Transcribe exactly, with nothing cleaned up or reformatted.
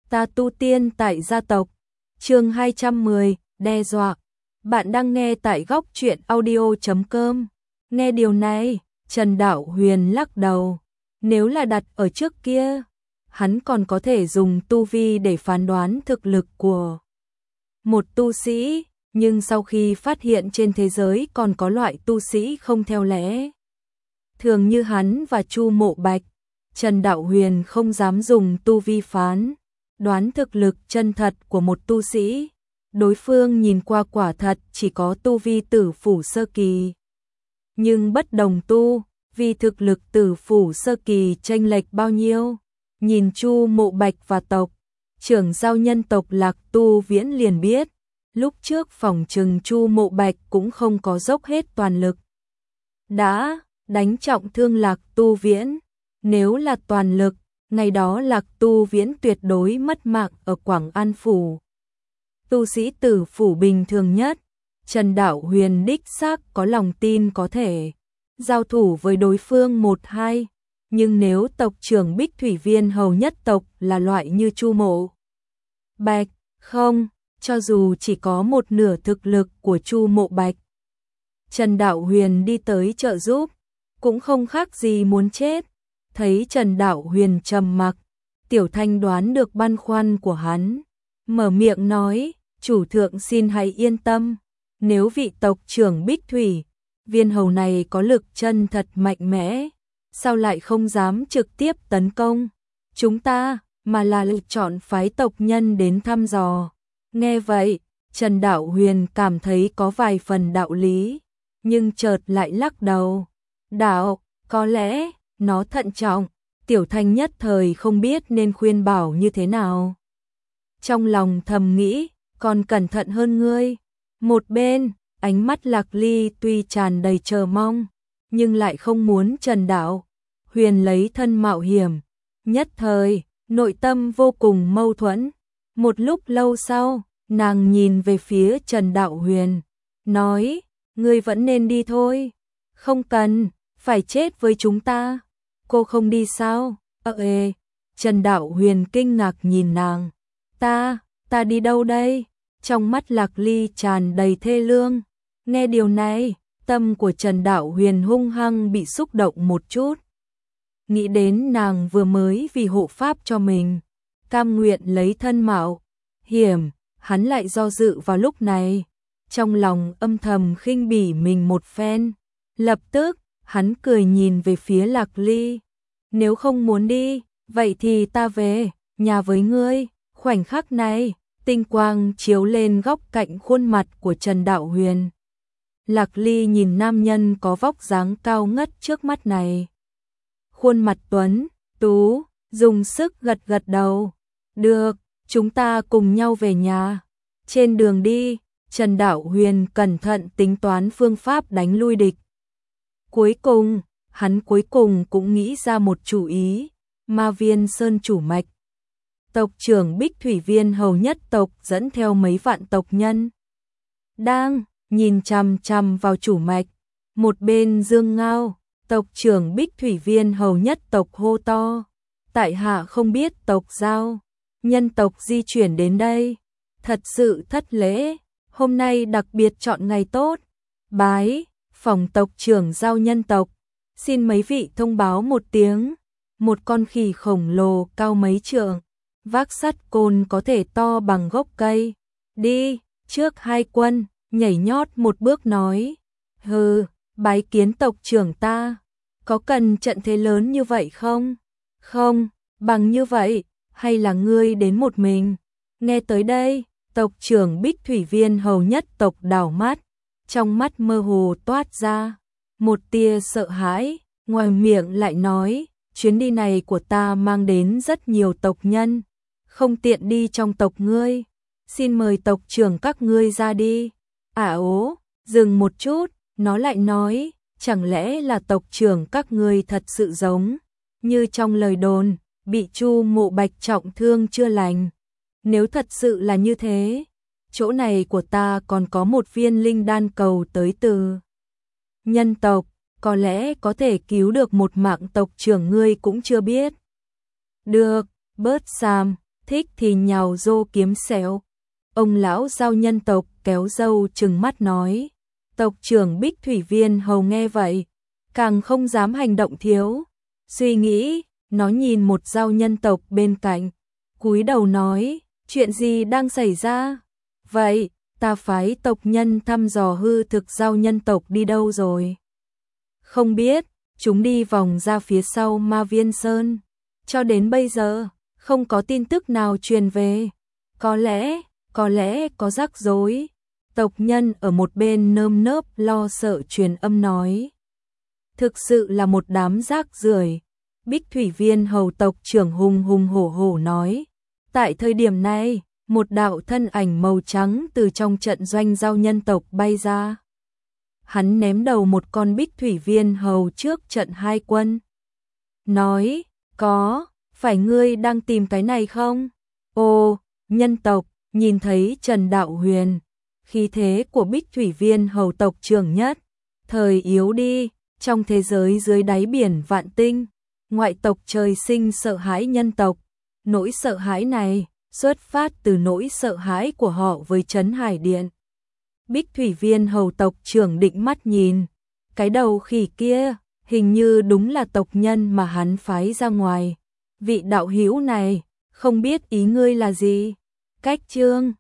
Ta tu tiên tại gia tộc. Chương hai trăm mười, đe dọa. Bạn đang nghe tại góc truyện audio chấm com. Nghe điều này, Trần Đạo Huyền lắc đầu. Nếu là đặt ở trước kia, hắn còn có thể dùng tu vi để phán đoán thực lực của một tu sĩ, nhưng sau khi phát hiện trên thế giới còn có loại tu sĩ không theo lẽ thường như hắn và Chu Mộ Bạch, Trần Đạo Huyền không dám dùng tu vi phán đoán thực lực chân thật của một tu sĩ. Đối phương nhìn qua quả thật chỉ có tu vi tử phủ sơ kỳ, nhưng bất đồng tu vì thực lực tử phủ sơ kỳ chênh lệch bao nhiêu. Nhìn Chu Mộ Bạch và tộc trưởng giao nhân tộc Lạc Tu Viễn liền biết, lúc trước phòng trừng Chu Mộ Bạch cũng không có dốc hết toàn lực, đã đánh trọng thương Lạc Tu Viễn. Nếu là toàn lực, ngày đó Lạc Tu Viễn tuyệt đối mất mạng ở Quảng An Phủ. Tu sĩ tử phủ bình thường nhất, Trần Đạo Huyền đích xác có lòng tin có thể giao thủ với đối phương một hai, nhưng nếu tộc trưởng Bích Thủy Viên hầu nhất tộc là loại như Chu Mộ Bạch, không, cho dù chỉ có một nửa thực lực của Chu Mộ Bạch, Trần Đạo Huyền đi tới trợ giúp, cũng không khác gì muốn chết. Thấy Trần Đạo Huyền trầm mặc, Tiểu Thanh đoán được băn khoăn của hắn, mở miệng nói, chủ thượng xin hãy yên tâm, nếu vị tộc trưởng Bích Thủy Viên hầu này có lực chân thật mạnh mẽ, sao lại không dám trực tiếp tấn công chúng ta, mà là lựa chọn phái tộc nhân đến thăm dò. Nghe vậy, Trần Đạo Huyền cảm thấy có vài phần đạo lý, nhưng chợt lại lắc đầu. Đạo, có lẽ, nó thận trọng. Tiểu Thanh nhất thời không biết nên khuyên bảo như thế nào. Trong lòng thầm nghĩ, còn cẩn thận hơn ngươi. Một bên, ánh mắt Lạc Ly tuy tràn đầy chờ mong, nhưng lại không muốn Trần Đạo Huyền lấy thân mạo hiểm. Nhất thời, nội tâm vô cùng mâu thuẫn. Một lúc lâu sau, nàng nhìn về phía Trần Đạo Huyền, nói, ngươi vẫn nên đi thôi. Không cần, phải chết với chúng ta. Cô không đi sao? Ơ ê, Trần Đạo Huyền kinh ngạc nhìn nàng. Ta, ta đi đâu đây? Trong mắt Lạc Ly tràn đầy thê lương. Nghe điều này, tâm của Trần Đạo Huyền hung hăng bị xúc động một chút. Nghĩ đến nàng vừa mới vì hộ pháp cho mình, cam nguyện lấy thân mạo hiểm, hắn lại do dự vào lúc này. Trong lòng âm thầm khinh bỉ mình một phen. Lập tức, hắn cười nhìn về phía Lạc Ly. Nếu không muốn đi, vậy thì ta về nhà với ngươi. Khoảnh khắc này, tinh quang chiếu lên góc cạnh khuôn mặt của Trần Đạo Huyền. Lạc Ly nhìn nam nhân có vóc dáng cao ngất trước mắt này. Khuôn mặt tuấn, tú, dùng sức gật gật đầu. Được, chúng ta cùng nhau về nhà. Trên đường đi, Trần Đạo Huyền cẩn thận tính toán phương pháp đánh lui địch. Cuối cùng, hắn cuối cùng cũng nghĩ ra một chủ ý. Ma Viên Sơn chủ mạch, tộc trưởng Bích Thủy Viên hầu nhất tộc dẫn theo mấy vạn tộc nhân, đang nhìn chằm chằm vào chủ mạch. Một bên Dương Ngao, tộc trưởng Bích Thủy Viên hầu nhất tộc hô to, tại hạ không biết tộc giao nhân tộc di chuyển đến đây, thật sự thất lễ. Hôm nay đặc biệt chọn ngày tốt, bái phòng tộc trưởng giao nhân tộc, xin mấy vị thông báo một tiếng. Một con khỉ khổng lồ cao mấy trượng, vác sắt côn có thể to bằng gốc cây, đi trước hai quân, nhảy nhót một bước nói, hừ, bái kiến tộc trưởng ta, có cần trận thế lớn như vậy không? Không, bằng như vậy, hay là ngươi đến một mình? Nghe tới đây, tộc trưởng Bích Thủy Viên hầu nhất tộc đảo mắt, trong mắt mơ hồ toát ra một tia sợ hãi, ngoài miệng lại nói, chuyến đi này của ta mang đến rất nhiều tộc nhân, không tiện đi trong tộc ngươi, xin mời tộc trưởng các ngươi ra đi. À ố, dừng một chút, nó lại nói, chẳng lẽ là tộc trưởng các ngươi thật sự giống như trong lời đồn, bị Chu Mộ Bạch trọng thương chưa lành? Nếu thật sự là như thế, chỗ này của ta còn có một viên linh đan cầu tới từ nhân tộc, có lẽ có thể cứu được một mạng tộc trưởng ngươi cũng chưa biết. Được, bớt xàm, thích thì nhào rô kiếm xẻo. Ông lão giao nhân tộc kéo râu trừng mắt nói. Tộc trưởng Bích Thủy Viên hầu nghe vậy, càng không dám hành động thiếu. Suy nghĩ, nó nhìn một giao nhân tộc bên cạnh, cúi đầu nói, chuyện gì đang xảy ra? Vậy, ta phái tộc nhân thăm dò hư thực giao nhân tộc đi đâu rồi? Không biết, chúng đi vòng ra phía sau Ma Viên Sơn. Cho đến bây giờ, không có tin tức nào truyền về. Có lẽ, có lẽ có rắc rối. Tộc nhân ở một bên nơm nớp lo sợ truyền âm nói. Thực sự là một đám rác rưởi. Bích Thủy Viên hầu tộc trưởng hùng hùng hổ hổ nói. Tại thời điểm này, một đạo thân ảnh màu trắng từ trong trận doanh giao nhân tộc bay ra. Hắn ném đầu một con Bích Thủy Viên hầu trước trận hai quân. Nói, có, phải ngươi đang tìm cái này không? Ô, nhân tộc, nhìn thấy Trần Đạo Huyền, khí thế của Bích Thủy Viên hầu tộc trưởng nhất, thời yếu đi, trong thế giới dưới đáy biển vạn tinh, ngoại tộc trời sinh sợ hãi nhân tộc, nỗi sợ hãi này xuất phát từ nỗi sợ hãi của họ với Trấn Hải Điện. Bích Thủy Viên hầu tộc trưởng định mắt nhìn, cái đầu khỉ kia, hình như đúng là tộc nhân mà hắn phái ra ngoài. Vị đạo hữu này, không biết ý ngươi là gì? Cách chương